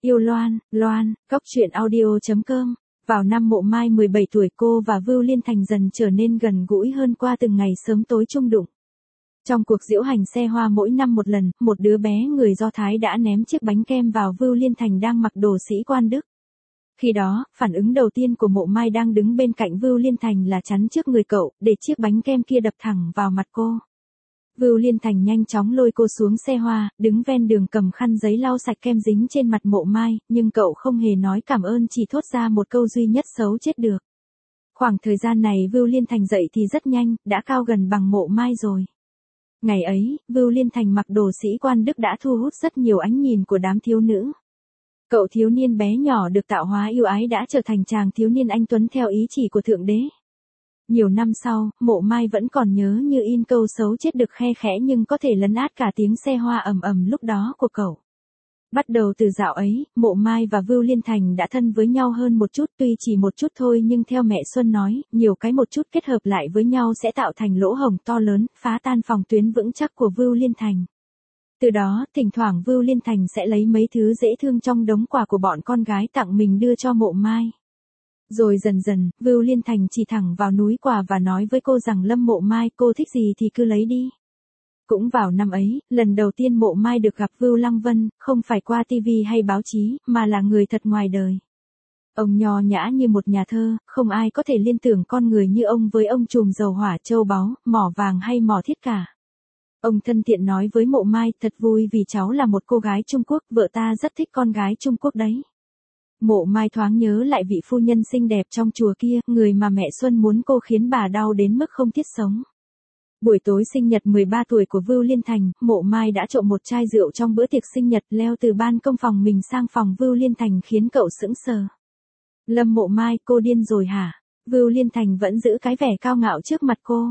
Yêu Loan, Loan, Cóc truyện audio.com. Vào năm Mộ Mai 17 tuổi, cô và Vưu Liên Thành dần trở nên gần gũi hơn qua từng ngày sớm tối chung đụng. Trong cuộc diễu hành xe hoa mỗi năm một lần, một đứa bé người Do Thái đã ném chiếc bánh kem vào Vưu Liên Thành đang mặc đồ sĩ quan Đức. Khi đó, phản ứng đầu tiên của Mộ Mai đang đứng bên cạnh Vưu Liên Thành là chắn trước người cậu, để chiếc bánh kem kia đập thẳng vào mặt cô. Vưu Liên Thành nhanh chóng lôi cô xuống xe hoa, đứng ven đường cầm khăn giấy lau sạch kem dính trên mặt Mộ Mai, nhưng cậu không hề nói cảm ơn, chỉ thốt ra một câu duy nhất: xấu chết được. Khoảng thời gian này Vưu Liên Thành dậy thì rất nhanh, đã cao gần bằng Mộ Mai rồi. Ngày ấy, Vưu Liên Thành mặc đồ sĩ quan Đức đã thu hút rất nhiều ánh nhìn của đám thiếu nữ. Cậu thiếu niên bé nhỏ được tạo hóa yêu ái đã trở thành chàng thiếu niên anh tuấn theo ý chỉ của Thượng Đế. Nhiều năm sau, Mộ Mai vẫn còn nhớ như in câu xấu chết được khe khẽ nhưng có thể lấn át cả tiếng xe hoa ầm ầm lúc đó của cậu. Bắt đầu từ dạo ấy, Mộ Mai và Vưu Liên Thành đã thân với nhau hơn một chút, tuy chỉ một chút thôi nhưng theo mẹ Xuân nói, nhiều cái một chút kết hợp lại với nhau sẽ tạo thành lỗ hổng to lớn, phá tan phòng tuyến vững chắc của Vưu Liên Thành. Từ đó, thỉnh thoảng Vưu Liên Thành sẽ lấy mấy thứ dễ thương trong đống quà của bọn con gái tặng mình đưa cho Mộ Mai. Rồi dần dần, Vưu Liên Thành chỉ thẳng vào núi quà và nói với cô rằng Lâm Mộ Mai, cô thích gì thì cứ lấy đi. Cũng vào năm ấy, lần đầu tiên Mộ Mai được gặp Vưu Lăng Vân, không phải qua TV hay báo chí, mà là người thật ngoài đời. Ông nho nhã như một nhà thơ, không ai có thể liên tưởng con người như ông với ông trùm dầu hỏa, châu báu, mỏ vàng hay mỏ thiết cả. Ông thân thiện nói với Mộ Mai, thật vui vì cháu là một cô gái Trung Quốc, vợ ta rất thích con gái Trung Quốc đấy. Mộ Mai thoáng nhớ lại vị phu nhân xinh đẹp trong chùa kia, người mà mẹ Xuân muốn cô khiến bà đau đến mức không thiết sống. Buổi tối sinh nhật 13 tuổi của Vưu Liên Thành, Mộ Mai đã trộm một chai rượu trong bữa tiệc sinh nhật, leo từ ban công phòng mình sang phòng Vưu Liên Thành khiến cậu sững sờ. Lâm Mộ Mai, cô điên rồi hả? Vưu Liên Thành vẫn giữ cái vẻ cao ngạo trước mặt cô.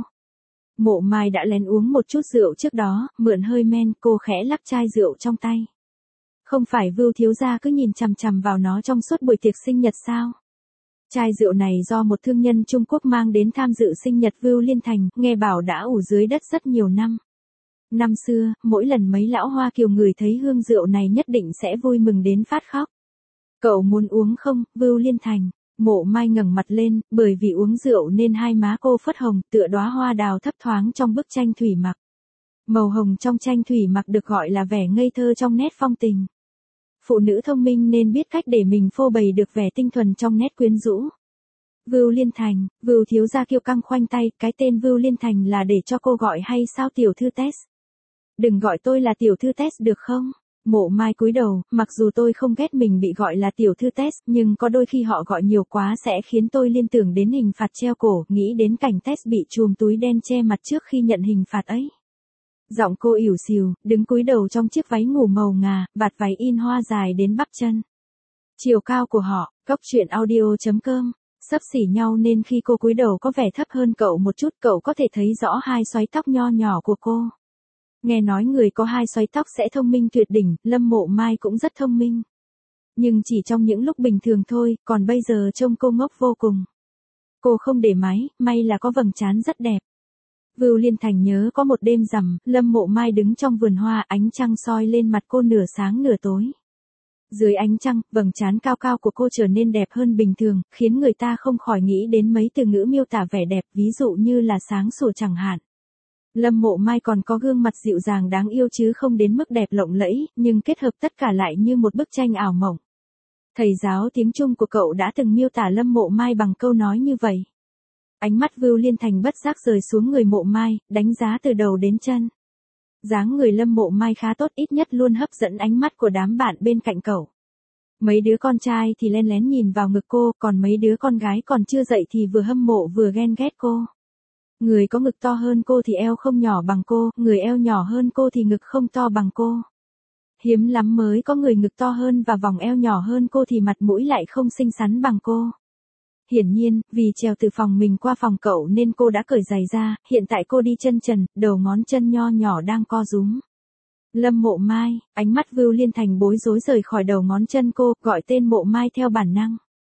Mộ Mai đã lén uống một chút rượu trước đó, mượn hơi men, cô khẽ lắc chai rượu trong tay. Không phải Vưu thiếu gia cứ nhìn chằm chằm vào nó trong suốt buổi tiệc sinh nhật sao? Chai rượu này do một thương nhân Trung Quốc mang đến tham dự sinh nhật Vưu Liên Thành, nghe bảo đã ủ dưới đất rất nhiều năm. Năm xưa, mỗi lần mấy lão Hoa Kiều ngửi thấy hương rượu này nhất định sẽ vui mừng đến phát khóc. Cậu muốn uống không, Vưu Liên Thành? Mộ Mai ngẩng mặt lên, bởi vì uống rượu nên hai má cô phớt hồng, tựa đóa hoa đào thấp thoáng trong bức tranh thủy mặc. Màu hồng trong tranh thủy mặc được gọi là vẻ ngây thơ trong nét phong tình. Phụ nữ thông minh nên biết cách để mình phô bày được vẻ tinh thuần trong nét quyến rũ. Vưu Liên Thành, Vưu thiếu gia kiêu căng khoanh tay, cái tên Vưu Liên Thành là để cho cô gọi hay sao tiểu thư Tess? Đừng gọi tôi là tiểu thư Tess được không? Mộ Mai cúi đầu, mặc dù tôi không ghét mình bị gọi là tiểu thư Tess, nhưng có đôi khi họ gọi nhiều quá sẽ khiến tôi liên tưởng đến hình phạt treo cổ, nghĩ đến cảnh Tess bị chùm túi đen che mặt trước khi nhận hình phạt ấy. Giọng cô ỉu xìu, đứng cúi đầu trong chiếc váy ngủ màu ngà, vạt váy in hoa dài đến bắp chân. Chiều cao của họ, Cóc truyện audio.com, xấp xỉ nhau nên khi cô cúi đầu có vẻ thấp hơn cậu một chút, cậu có thể thấy rõ hai xoáy tóc nho nhỏ của cô. Nghe nói người có hai xoáy tóc sẽ thông minh tuyệt đỉnh, Lâm Mộ Mai cũng rất thông minh. Nhưng chỉ trong những lúc bình thường thôi, còn bây giờ trông cô ngốc vô cùng. Cô không để máy, may là có vầng trán rất đẹp. Vưu Liên Thành nhớ có một đêm rằm, Lâm Mộ Mai đứng trong vườn hoa, ánh trăng soi lên mặt cô nửa sáng nửa tối. Dưới ánh trăng, vầng trán cao cao của cô trở nên đẹp hơn bình thường, khiến người ta không khỏi nghĩ đến mấy từ ngữ miêu tả vẻ đẹp, ví dụ như là sáng sủa chẳng hạn. Lâm Mộ Mai còn có gương mặt dịu dàng đáng yêu chứ không đến mức đẹp lộng lẫy, nhưng kết hợp tất cả lại như một bức tranh ảo mộng. Thầy giáo tiếng Trung của cậu đã từng miêu tả Lâm Mộ Mai bằng câu nói như vậy. Ánh mắt Vưu Liên Thành bất giác rời xuống người Mộ Mai, đánh giá từ đầu đến chân. Dáng người Lâm Mộ Mai khá tốt, ít nhất luôn hấp dẫn ánh mắt của đám bạn bên cạnh cậu. Mấy đứa con trai thì len lén nhìn vào ngực cô, còn mấy đứa con gái còn chưa dậy thì vừa hâm mộ vừa ghen ghét cô. Người có ngực to hơn cô thì eo không nhỏ bằng cô, người eo nhỏ hơn cô thì ngực không to bằng cô. Hiếm lắm mới có người ngực to hơn và vòng eo nhỏ hơn cô thì mặt mũi lại không xinh xắn bằng cô. Hiển nhiên, vì trèo từ phòng mình qua phòng cậu nên cô đã cởi giày ra, hiện tại cô đi chân trần, đầu ngón chân nho nhỏ đang co rúm. Lâm Mộ Mai, ánh mắt Vưu Liên Thành bối rối rời khỏi đầu ngón chân cô, gọi tên Mộ Mai theo bản năng.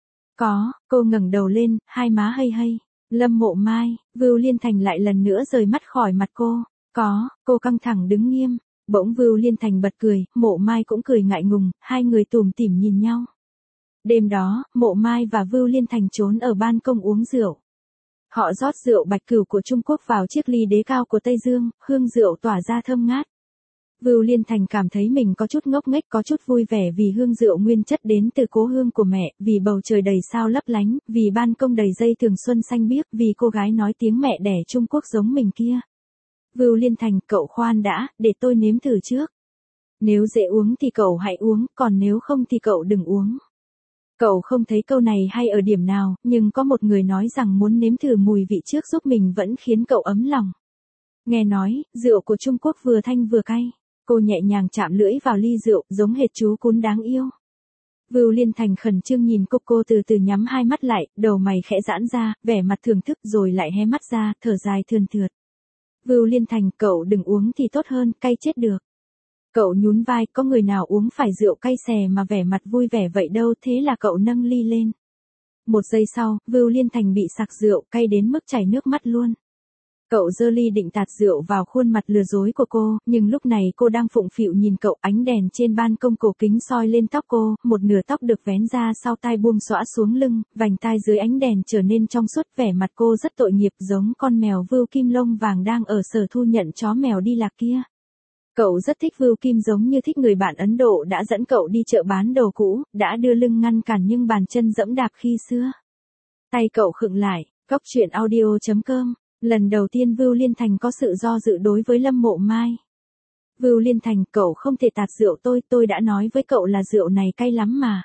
Cô ngẩng đầu lên, hai má hây hây. Lâm Mộ Mai, Vưu Liên Thành lại lần nữa rời mắt khỏi mặt cô. Cô căng thẳng đứng nghiêm. Bỗng Vưu Liên Thành bật cười, Mộ Mai cũng cười ngại ngùng, hai người tủm tỉm nhìn nhau. Đêm đó, Mộ Mai và Vưu Liên Thành trốn ở ban công uống rượu. Họ rót rượu bạch cửu của Trung Quốc vào chiếc ly đế cao của Tây Dương, hương rượu tỏa ra thơm ngát. Vưu Liên Thành cảm thấy mình có chút ngốc nghếch, có chút vui vẻ vì hương rượu nguyên chất đến từ cố hương của mẹ, vì bầu trời đầy sao lấp lánh, vì ban công đầy dây thường xuân xanh biếc, vì cô gái nói tiếng mẹ đẻ Trung Quốc giống mình kia. Vưu Liên Thành, cậu khoan đã, để tôi nếm thử trước. Nếu dễ uống thì cậu hãy uống, còn nếu không thì cậu đừng uống. Cậu không thấy câu này hay ở điểm nào, nhưng có một người nói rằng muốn nếm thử mùi vị trước giúp mình vẫn khiến cậu ấm lòng. Nghe nói, rượu của Trung Quốc vừa thanh vừa cay. Cô nhẹ nhàng chạm lưỡi vào ly rượu, giống hệt chú cún đáng yêu. Vưu Liên Thành khẩn trương nhìn cô từ từ nhắm hai mắt lại, đầu mày khẽ giãn ra, vẻ mặt thưởng thức rồi lại hé mắt ra, thở dài thườn thượt. Vưu Liên Thành, cậu đừng uống thì tốt hơn, cay chết được. Cậu nhún vai, có người nào uống phải rượu cay xè mà vẻ mặt vui vẻ vậy đâu, thế là cậu nâng ly lên. Một giây sau, Vưu Liên Thành bị sặc rượu cay đến mức chảy nước mắt luôn. Cậu giơ ly định tạt rượu vào khuôn mặt lừa dối của cô, nhưng lúc này cô đang phụng phịu nhìn cậu, ánh đèn trên ban công cổ kính soi lên tóc cô, một nửa tóc được vén ra sau tai buông xõa xuống lưng, vành tai dưới ánh đèn trở nên trong suốt, vẻ mặt cô rất tội nghiệp giống con mèo Vưu Kim lông vàng đang ở sở thu nhận chó mèo đi lạc kia. Cậu rất thích Vưu Kim giống như thích người bạn Ấn Độ đã dẫn cậu đi chợ bán đồ cũ, đã đưa lưng ngăn cản nhưng bàn chân dẫm đạp khi xưa. Tay cậu khựng lại, Cóc Truyện Audio.com. Lần đầu tiên Vưu Liên Thành có sự do dự đối với Lâm Mộ Mai. Vưu Liên Thành, cậu không thể tạt rượu tôi đã nói với cậu là rượu này cay lắm mà.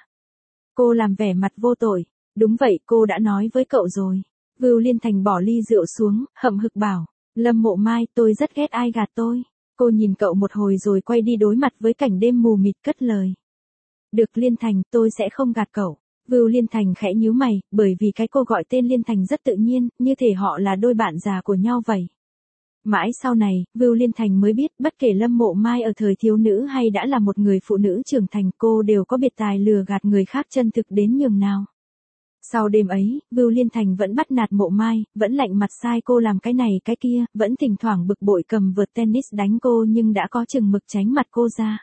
Cô làm vẻ mặt vô tội. Đúng vậy, cô đã nói với cậu rồi. Vưu Liên Thành bỏ ly rượu xuống, hậm hực bảo. Lâm Mộ Mai, tôi rất ghét ai gạt tôi. Cô nhìn cậu một hồi rồi quay đi đối mặt với cảnh đêm mù mịt cất lời. Được Liên Thành, tôi sẽ không gạt cậu. Vưu Liên Thành khẽ nhíu mày, bởi vì cái cô gọi tên Liên Thành rất tự nhiên, như thể họ là đôi bạn già của nhau vậy. Mãi sau này, Vưu Liên Thành mới biết, bất kể Lâm Mộ Mai ở thời thiếu nữ hay đã là một người phụ nữ trưởng thành, cô đều có biệt tài lừa gạt người khác chân thực đến nhường nào. Sau đêm ấy, Vưu Liên Thành vẫn bắt nạt Mộ Mai, vẫn lạnh mặt sai cô làm cái này cái kia, vẫn thỉnh thoảng bực bội cầm vợt tennis đánh cô nhưng đã có chừng mực tránh mặt cô ra.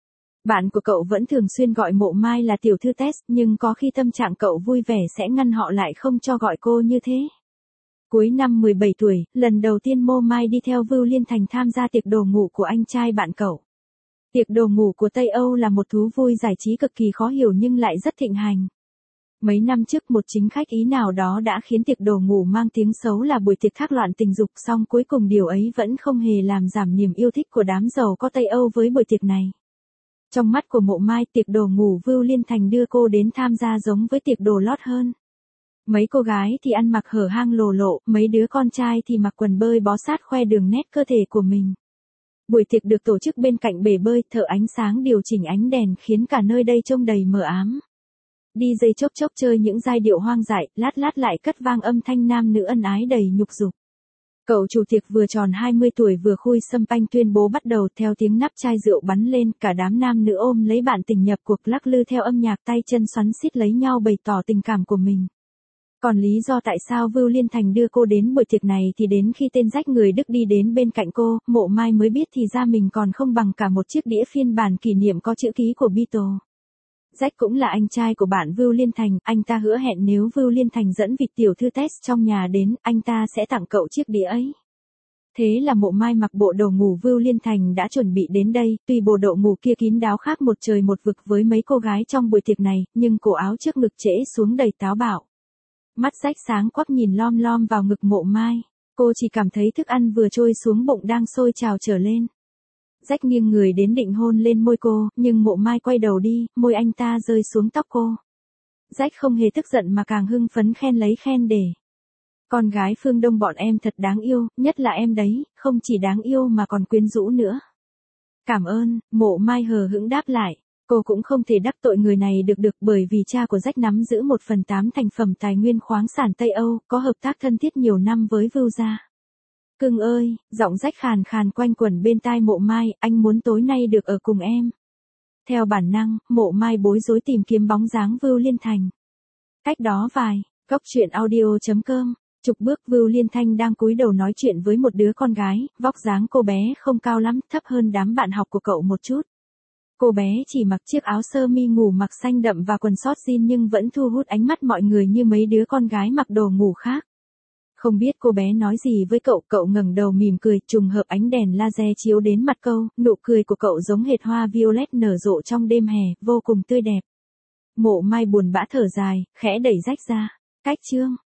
Bạn của cậu vẫn thường xuyên gọi Mộ Mai là tiểu thư Tess, nhưng có khi tâm trạng cậu vui vẻ sẽ ngăn họ lại không cho gọi cô như thế. Cuối năm 17 tuổi, lần đầu tiên Mộ Mai đi theo Vưu Liên Thành tham gia tiệc đồ ngủ của anh trai bạn cậu. Tiệc đồ ngủ của Tây Âu là một thú vui giải trí cực kỳ khó hiểu nhưng lại rất thịnh hành. Mấy năm trước một chính khách Ý nào đó đã khiến tiệc đồ ngủ mang tiếng xấu là buổi tiệc thác loạn tình dục, song cuối cùng điều ấy vẫn không hề làm giảm niềm yêu thích của đám giàu có Tây Âu với buổi tiệc này. Trong mắt của Mộ Mai, tiệc đồ ngủ Vưu Liên Thành đưa cô đến tham gia giống với tiệc đồ lót hơn. Mấy cô gái thì ăn mặc hở hang lồ lộ, mấy đứa con trai thì mặc quần bơi bó sát khoe đường nét cơ thể của mình. Buổi tiệc được tổ chức bên cạnh bể bơi, thợ ánh sáng điều chỉnh ánh đèn khiến cả nơi đây trông đầy mờ ám. DJ chốc chốc chơi những giai điệu hoang dại, lát lát lại cất vang âm thanh nam nữ ân ái đầy nhục dục. Cậu chủ tiệc vừa tròn 20 tuổi vừa khui sâm panh tuyên bố bắt đầu, theo tiếng nắp chai rượu bắn lên, cả đám nam nữ ôm lấy bạn tình nhập cuộc lắc lư theo âm nhạc, tay chân xoắn xít lấy nhau bày tỏ tình cảm của mình. Còn lý do tại sao Vưu Liên Thành đưa cô đến buổi tiệc này thì đến khi tên rách người Đức đi đến bên cạnh cô, Mộ Mai mới biết thì ra mình còn không bằng cả một chiếc đĩa phiên bản kỷ niệm có chữ ký của Beatles. Jack cũng là anh trai của bạn Vưu Liên Thành, anh ta hứa hẹn nếu Vưu Liên Thành dẫn vịt tiểu thư Tess trong nhà đến, anh ta sẽ tặng cậu chiếc đĩa ấy. Thế là Mộ Mai mặc bộ đồ ngủ Vưu Liên Thành đã chuẩn bị đến đây, tuy bộ đồ ngủ kia kín đáo khác một trời một vực với mấy cô gái trong buổi tiệc này, nhưng cổ áo trước ngực trễ xuống đầy táo bạo. Mắt Jack sáng quắc nhìn lom lom vào ngực Mộ Mai, cô chỉ cảm thấy thức ăn vừa trôi xuống bụng đang sôi trào trở lên. Jack nghiêng người đến định hôn lên môi cô, nhưng Mộ Mai quay đầu đi, môi anh ta rơi xuống tóc cô. Jack không hề tức giận mà càng hưng phấn khen lấy khen để. Con gái phương Đông bọn em thật đáng yêu, nhất là em đấy, không chỉ đáng yêu mà còn quyến rũ nữa. Cảm ơn, Mộ Mai hờ hững đáp lại. Cô cũng không thể đắc tội người này được bởi vì cha của Jack nắm giữ 1/8 thành phẩm tài nguyên khoáng sản Tây Âu, có hợp tác thân thiết nhiều năm với Vưu gia. Cưng ơi, giọng Jack khàn khàn quanh quẩn bên tai Mộ Mai, anh muốn tối nay được ở cùng em. Theo bản năng, Mộ Mai bối rối tìm kiếm bóng dáng Vưu Liên Thành. Cách đó vài, Cóc Truyện Audio.com Chục bước Vưu Liên Thanh đang cúi đầu nói chuyện với một đứa con gái, vóc dáng cô bé không cao lắm, thấp hơn đám bạn học của cậu một chút. Cô bé chỉ mặc chiếc áo sơ mi ngủ mặc xanh đậm và quần sót jean nhưng vẫn thu hút ánh mắt mọi người như mấy đứa con gái mặc đồ ngủ khác. Không biết cô bé nói gì với cậu, cậu ngẩng đầu mỉm cười, trùng hợp ánh đèn laser chiếu đến mặt cậu, nụ cười của cậu giống hệt hoa violet nở rộ trong đêm hè, vô cùng tươi đẹp. Mộ Mai buồn bã thở dài, khẽ đẩy rách ra. Cách chương